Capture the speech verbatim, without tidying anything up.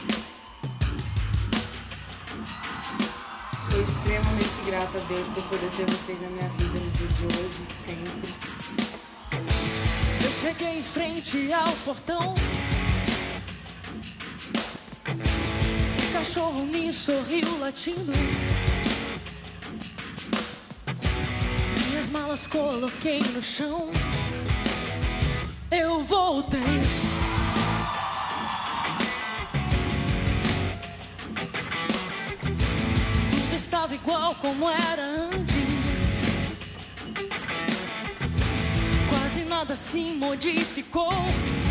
Sou extremamente grata a Deus por poder ter vocês na minha vida no dia de hoje e sempre. Eu cheguei em frente ao portão, o cachorro me sorriu latindo. Minhas malas coloquei no chão. Eu voltei. Tudo estava igual como era antes. Quase nada se modificou.